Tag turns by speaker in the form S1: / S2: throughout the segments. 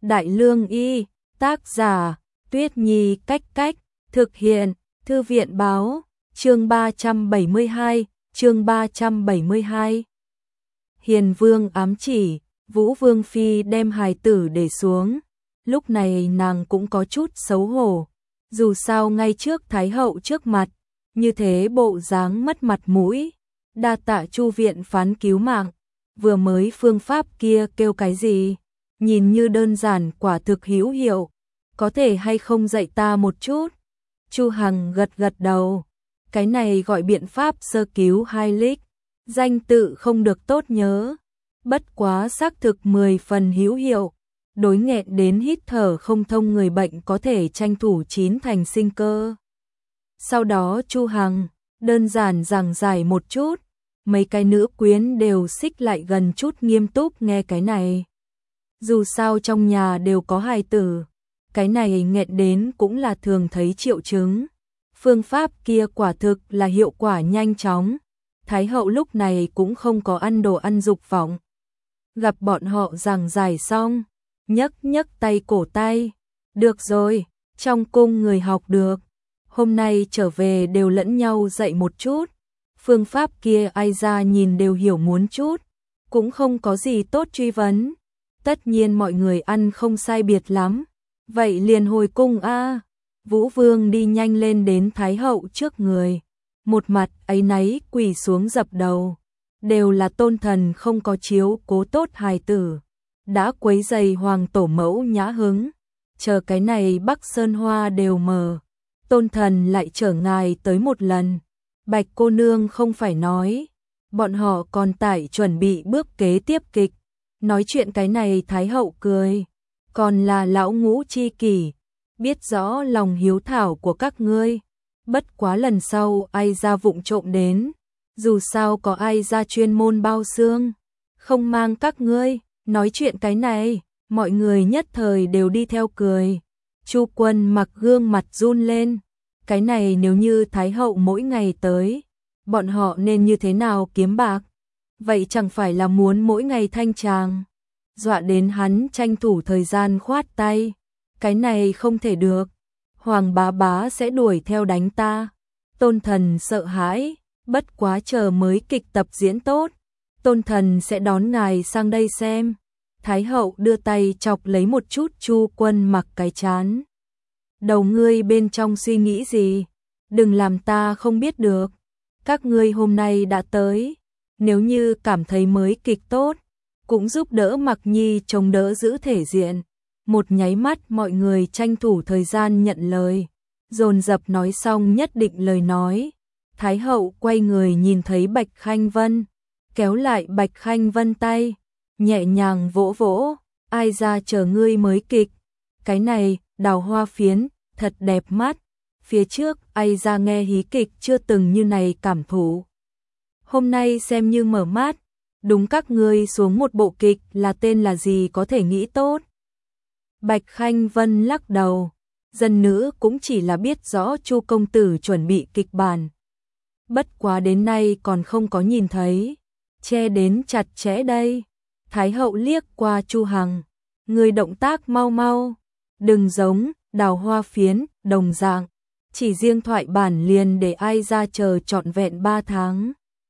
S1: Đại Lương Y, tác giả, Tuyết Nhi Cách Cách, thực hiện, Thư viện Báo, chương 372, chương 372. Hiền Vương ám chỉ, Vũ Vương Phi đem hài tử để xuống, lúc này nàng cũng có chút xấu hổ, dù sao ngay trước Thái hậu trước mặt, như thế bộ dáng mất mặt mũi, đa tạ Chu viện phán cứu mạng, vừa mới phương pháp kia kêu cái gì, nhìn như đơn giản quả thực hữu hiệu, có thể hay không dạy ta một chút. Chu Hằng gật gật đầu, cái này gọi biện pháp sơ cứu hai lích, danh tự không được tốt nhớ, bất quá xác thực 10 phần hữu hiệu, đối nghẹn đến hít thở không thông người bệnh có thể tranh thủ chín thành sinh cơ. Sau đó Chu Hằng đơn giản giảng giải một chút, mấy cái nữ quyến đều xích lại gần chút nghiêm túc nghe cái này. Dù sao trong nhà đều có hài tử, cái này nghẹn đến cũng là thường thấy triệu chứng. Phương pháp kia quả thực là hiệu quả nhanh chóng. Thái hậu lúc này cũng không có ăn đồ ăn dục vọng. Gặp bọn họ giảng giải xong, nhấc nhấc tay cổ tay. Được rồi, trong cung người học được. Hôm nay trở về đều lẫn nhau dạy một chút. Phương pháp kia ai ra nhìn đều hiểu muốn chút. Cũng không có gì tốt truy vấn. Tất nhiên mọi người ăn không sai biệt lắm. Vậy liền hồi cung a. Vũ Vương đi nhanh lên đến Thái hậu trước người. Một mặt áy náy quỳ xuống dập đầu. Đều là tôn thần không có chiếu cố tốt hài tử. Đã quấy rầy hoàng tổ mẫu nhã hứng. Chờ cái này Bắc Sơn Hoa đều mờ. Tôn thần lại chở ngài tới một lần. Bạch cô nương không phải nói. Bọn họ còn tại chuẩn bị bước kế tiếp kịch. Nói chuyện cái này Thái hậu cười. Còn là lão ngũ chi kỷ. Biết rõ lòng hiếu thảo của các ngươi. Bất quá lần sau ai ra vụng trộm đến. Dù sao có ai ra chuyên môn bao xương. Không mang các ngươi. Nói chuyện cái này. Mọi người nhất thời đều đi theo cười. Chu Quân mặc gương mặt run lên. Cái này nếu như Thái hậu mỗi ngày tới. Bọn họ nên như thế nào kiếm bạc. Vậy chẳng phải là muốn mỗi ngày thanh tràng. Dọa đến hắn tranh thủ thời gian khoát tay. Cái này không thể được. Hoàng bá bá sẽ đuổi theo đánh ta. Tôn thần sợ hãi. Bất quá chờ mới kịch tập diễn tốt. Tôn thần sẽ đón ngài sang đây xem. Thái hậu đưa tay chọc lấy một chút Chu Quân mặc cái chán. Đầu ngươi bên trong suy nghĩ gì? Đừng làm ta không biết được. Các ngươi hôm nay đã tới. Nếu như cảm thấy mới kịch tốt, cũng giúp đỡ Mặc Nhi chống đỡ giữ thể diện. Một nháy mắt mọi người tranh thủ thời gian nhận lời. Dồn dập nói xong nhất định lời nói. Thái hậu quay người nhìn thấy Bạch Khanh Vân. Kéo lại Bạch Khanh Vân tay. Nhẹ nhàng vỗ vỗ. Ai ra chờ ngươi mới kịch. Cái này, đào hoa phiến, thật đẹp mắt. Phía trước, ai ra nghe hí kịch chưa từng như này cảm thụ. Hôm nay xem như mở mắt. Đúng các ngươi xuống một bộ kịch là tên là gì có thể nghĩ tốt. Bạch Khanh Vân lắc đầu. Dân nữ cũng chỉ là biết rõ Chu công tử chuẩn bị kịch bản. Bất quá đến nay còn không có nhìn thấy. Che đến chặt chẽ đây. Thái hậu liếc qua Chu Hằng. Người động tác mau mau. Đừng giống, đào hoa phiến, đồng dạng. Chỉ riêng thoại bản liền để ai ra chờ trọn vẹn 3 tháng.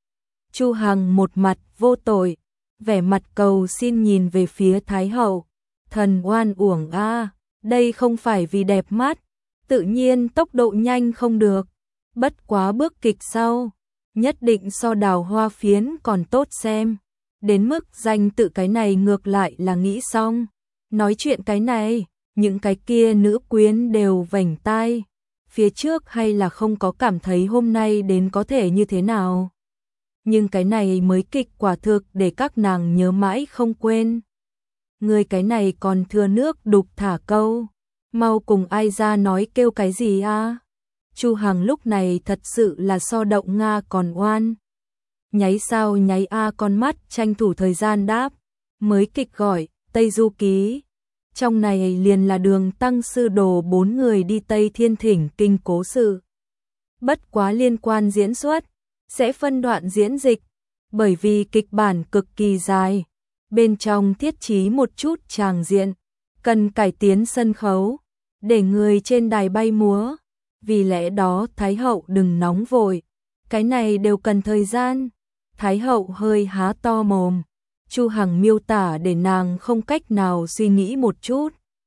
S1: Chu Hằng một mặt vô tội, vẻ mặt cầu xin nhìn về phía Thái hậu. Thần oan uổng a, đây không phải vì đẹp mắt, tự nhiên tốc độ nhanh không được. Bất quá bước kịch sau, nhất định so đào hoa phiến còn tốt xem. Đến mức danh tự cái này ngược lại là nghĩ xong. Nói chuyện cái này, những cái kia nữ quyến đều vành tai. Phía trước hay là không có cảm thấy hôm nay đến có thể như thế nào. Nhưng cái này mới kịch quả thực để các nàng nhớ mãi không quên. Người cái này còn thừa nước đục thả câu. Mau cùng ai ra nói kêu cái gì a? Chu Hằng lúc này thật sự là so động Nga còn oan. Nháy sao nháy a con mắt tranh thủ thời gian đáp. Mới kịch gọi, Tây Du Ký. Trong này liền là Đường Tăng sư đồ 4 người đi Tây Thiên Thỉnh kinh cố sự. Bất quá liên quan diễn xuất, sẽ phân đoạn diễn dịch, bởi vì kịch bản cực kỳ dài, bên trong thiết trí một chút tràng diện, cần cải tiến sân khấu, để người trên đài bay múa. Vì lẽ đó Thái hậu đừng nóng vội, cái này đều cần thời gian. Thái hậu hơi há to mồm, Chu Hằng miêu tả để nàng không cách nào suy nghĩ một chút.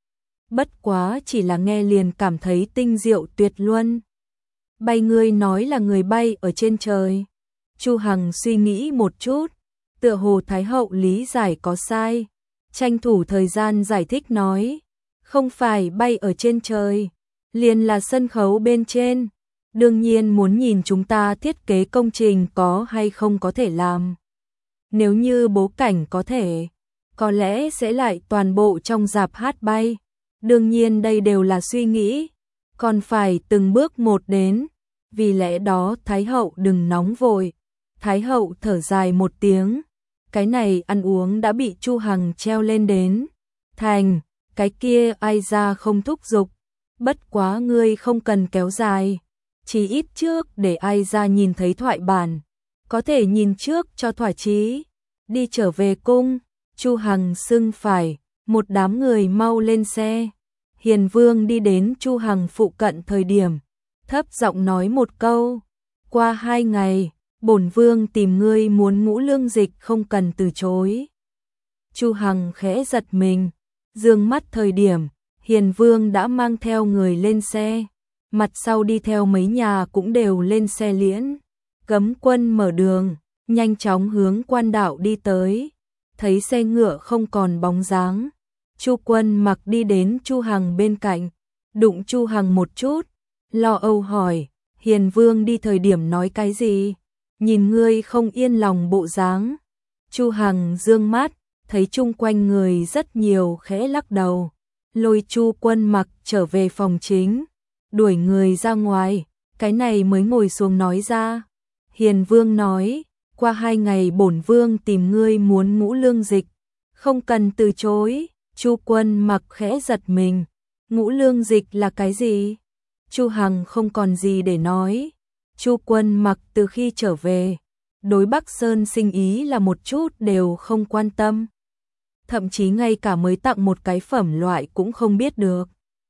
S1: Bất quá chỉ là nghe liền cảm thấy tinh diệu tuyệt luân. Bay ngươi nói là người bay ở trên trời. Chu Hằng suy nghĩ một chút, tựa hồ Thái hậu lý giải có sai, tranh thủ thời gian giải thích nói, không phải bay ở trên trời, liền là sân khấu bên trên, đương nhiên muốn nhìn chúng ta thiết kế công trình có hay không có thể làm. Nếu như bố cảnh có thể, có lẽ sẽ lại toàn bộ trong rạp hát bay, đương nhiên đây đều là suy nghĩ, còn phải từng bước một đến, vì lẽ đó Thái hậu đừng nóng vội. Thái hậu thở dài một tiếng, cái này ăn uống đã bị Chu Hằng treo lên đến. Thành, cái kia ai ra không thúc giục, bất quá ngươi không cần kéo dài, chỉ ít trước để ai ra nhìn thấy thoại bản, có thể nhìn trước cho thỏa chí. Đi trở về cung, Chu Hằng xưng phải, một đám người mau lên xe. Hiền Vương đi đến Chu Hằng phụ cận thời điểm, thấp giọng nói một câu, qua 2 ngày, bổn vương tìm ngươi muốn Ngũ Lương Dịch không cần từ chối. Chu Hằng khẽ giật mình, dương mắt thời điểm, Hiền Vương đã mang theo người lên xe, mặt sau đi theo mấy nhà cũng đều lên xe liễn, cấm quân mở đường, nhanh chóng hướng quan đạo đi tới, thấy xe ngựa không còn bóng dáng. Chu Quân Mặc đi đến Chu Hằng bên cạnh, đụng Chu Hằng một chút, lo âu hỏi, Hiền Vương đi thời điểm nói cái gì? Nhìn ngươi không yên lòng bộ dáng. Chu Hằng dương mắt, thấy chung quanh người rất nhiều khẽ lắc đầu, lôi Chu Quân Mặc trở về phòng chính, đuổi người ra ngoài, cái này mới ngồi xuống nói ra. Hiền Vương nói, qua 2 ngày bổn vương tìm ngươi muốn Ngũ Lương Dịch, không cần từ chối. Chu Quân Mặc khẽ giật mình, Ngũ Lương Dịch là cái gì? Chu Hằng không còn gì để nói. Chu Quân Mặc từ khi trở về, đối Bắc Sơn sinh ý là một chút đều không quan tâm, thậm chí ngay cả mới tặng một cái phẩm loại cũng không biết được.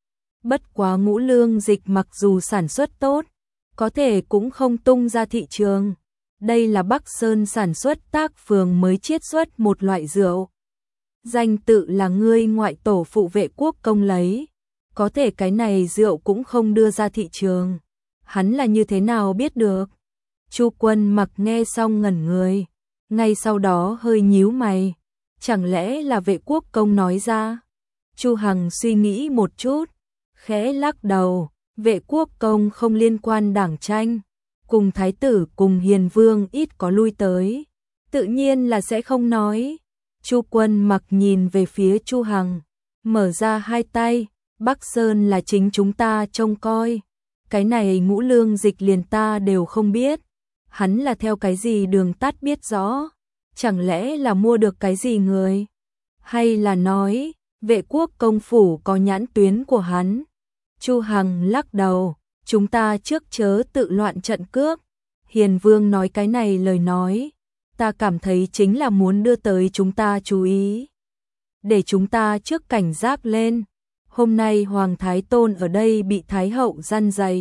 S1: Bất quá Ngũ Lương Dịch mặc dù sản xuất tốt, có thể cũng không tung ra thị trường. Đây là Bắc Sơn sản xuất tác phường mới chiết xuất một loại rượu. Danh tự là ngươi ngoại tổ phụ Vệ Quốc Công lấy, có thể cái này rượu cũng không đưa ra thị trường. Hắn là như thế nào biết được? Chu Quân Mặc nghe xong ngẩn người, ngay sau đó hơi nhíu mày, chẳng lẽ là Vệ Quốc Công nói ra? Chu Hằng suy nghĩ một chút, khẽ lắc đầu, Vệ Quốc Công không liên quan đảng tranh, cùng thái tử cùng Hiền Vương ít có lui tới, tự nhiên là sẽ không nói. Chu Quân Mặc nhìn về phía Chu Hằng, mở ra hai tay, Bắc Sơn là chính chúng ta trông coi, cái này Ngũ Lương Dịch liền ta đều không biết, hắn là theo cái gì đường tắt biết rõ, chẳng lẽ là mua được cái gì người, hay là nói Vệ Quốc Công phủ có nhãn tuyến của hắn. Chu Hằng lắc đầu, chúng ta trước chớ tự loạn trận cước. Hiền Vương nói cái này lời nói, ta cảm thấy chính là muốn đưa tới chúng ta chú ý, để chúng ta trước cảnh giác lên. Hôm nay Hoàng Thái Tôn ở đây bị Thái Hậu răn dạy,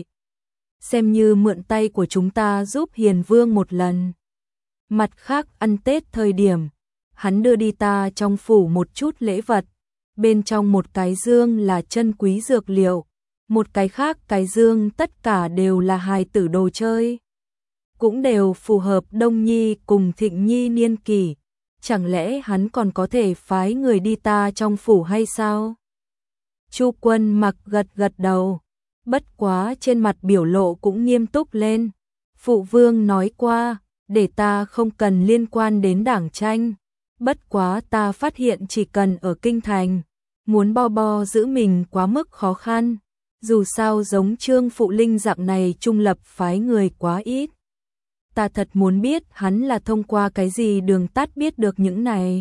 S1: xem như mượn tay của chúng ta giúp Hiền Vương một lần. Mặt khác ăn Tết thời điểm, hắn đưa đi ta trong phủ một chút lễ vật, bên trong một cái dương là chân quý dược liệu, một cái khác cái dương tất cả đều là hài tử đồ chơi, cũng đều phù hợp Đông Nhi cùng Thịnh Nhi niên kỷ, chẳng lẽ hắn còn có thể phái người đi ta trong phủ hay sao? Chu Quân Mặc gật gật đầu, bất quá trên mặt biểu lộ cũng nghiêm túc lên. Phụ vương nói qua, để ta không cần liên quan đến đảng tranh, bất quá ta phát hiện chỉ cần ở kinh thành, muốn bo giữ mình quá mức khó khăn, dù sao giống Trương Phụ Linh dạng này trung lập phái người quá ít. Ta thật muốn biết hắn là thông qua cái gì đường tắt biết được những này.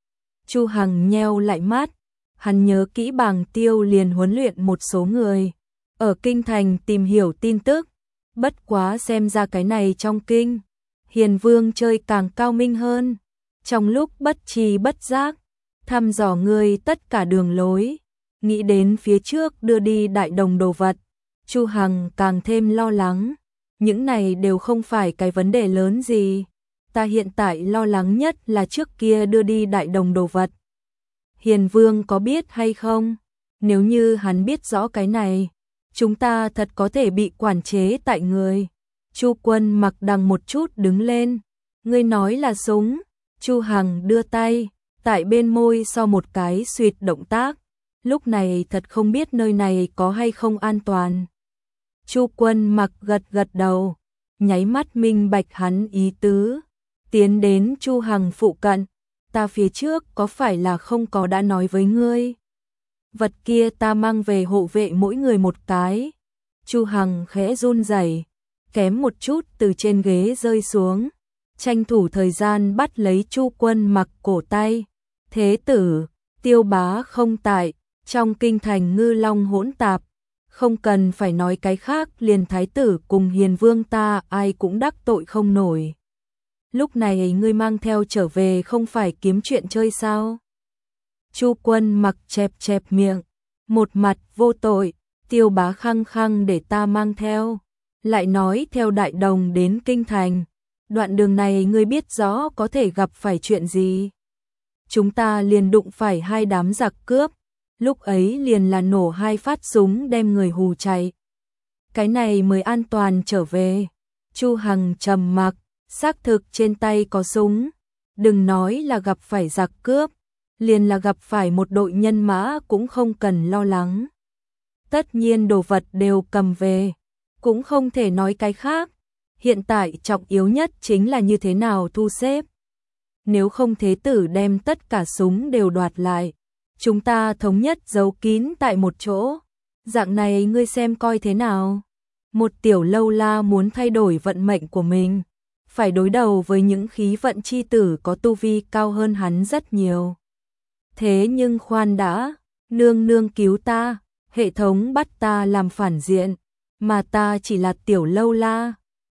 S1: Chu Hằng nheo lại mắt, hắn nhớ kỹ Bàng Tiêu liền huấn luyện một số người ở kinh thành tìm hiểu tin tức, bất quá xem ra cái này trong kinh, Hiền Vương chơi càng cao minh hơn, trong lúc bất tri bất giác thăm dò người tất cả đường lối, Nghĩ đến phía trước đưa đi đại đồng đồ vật, Chu Hằng càng thêm lo lắng. Những này đều không phải cái vấn đề lớn gì. Ta hiện tại lo lắng nhất là trước kia đưa đi đại đồng đồ vật. Hiền Vương có biết hay không? Nếu như hắn biết rõ cái này, chúng ta thật có thể bị quản chế tại người. Chu Quân Mặc đằng một chút đứng lên. Ngươi nói là súng. Chu Hằng đưa tay, tại bên môi sau một cái xuyệt động tác. Lúc này thật không biết nơi này có hay không an toàn. Chu Quân Mặc gật gật đầu, nháy mắt minh bạch hắn ý tứ, tiến đến Chu Hằng phụ cận. Ta phía trước có phải là không có đã nói với ngươi? Vật kia ta mang về hộ vệ mỗi người một cái. Chu Hằng khẽ run rẩy, kém một chút từ trên ghế rơi xuống, tranh thủ thời gian bắt lấy Chu Quân Mặc cổ tay. Thế tử, Tiêu bá không tại, trong kinh thành ngư long hỗn tạp, không cần phải nói cái khác, liền thái tử cùng Hiền Vương ta ai cũng đắc tội không nổi. Lúc này ngươi mang theo trở về không phải kiếm chuyện chơi sao? Chu Quân Mặc chẹp chẹp miệng, một mặt vô tội. Tiêu bá khăng khăng để ta mang theo, lại nói theo đại đồng đến kinh thành, đoạn đường này ngươi biết rõ có thể gặp phải chuyện gì. Chúng ta liền đụng phải hai đám giặc cướp, lúc ấy liền là nổ hai phát súng đem người hù chạy. Cái này mới an toàn trở về. Chu Hằng trầm mặc, xác thực trên tay có súng, đừng nói là gặp phải giặc cướp, liền là gặp phải một đội nhân mã cũng không cần lo lắng. Tất nhiên đồ vật đều cầm về, cũng không thể nói cái khác. Hiện tại trọng yếu nhất chính là như thế nào thu xếp. Nếu không thế tử đem tất cả súng đều đoạt lại, chúng ta thống nhất giấu kín tại một chỗ. Dạng này ngươi xem coi thế nào? Một tiểu lâu la muốn thay đổi vận mệnh của mình, phải đối đầu với những khí vận chi tử có tu vi cao hơn hắn rất nhiều. Thế nhưng khoan đã, nương nương cứu ta, hệ thống bắt ta làm phản diện, mà ta chỉ là tiểu lâu la,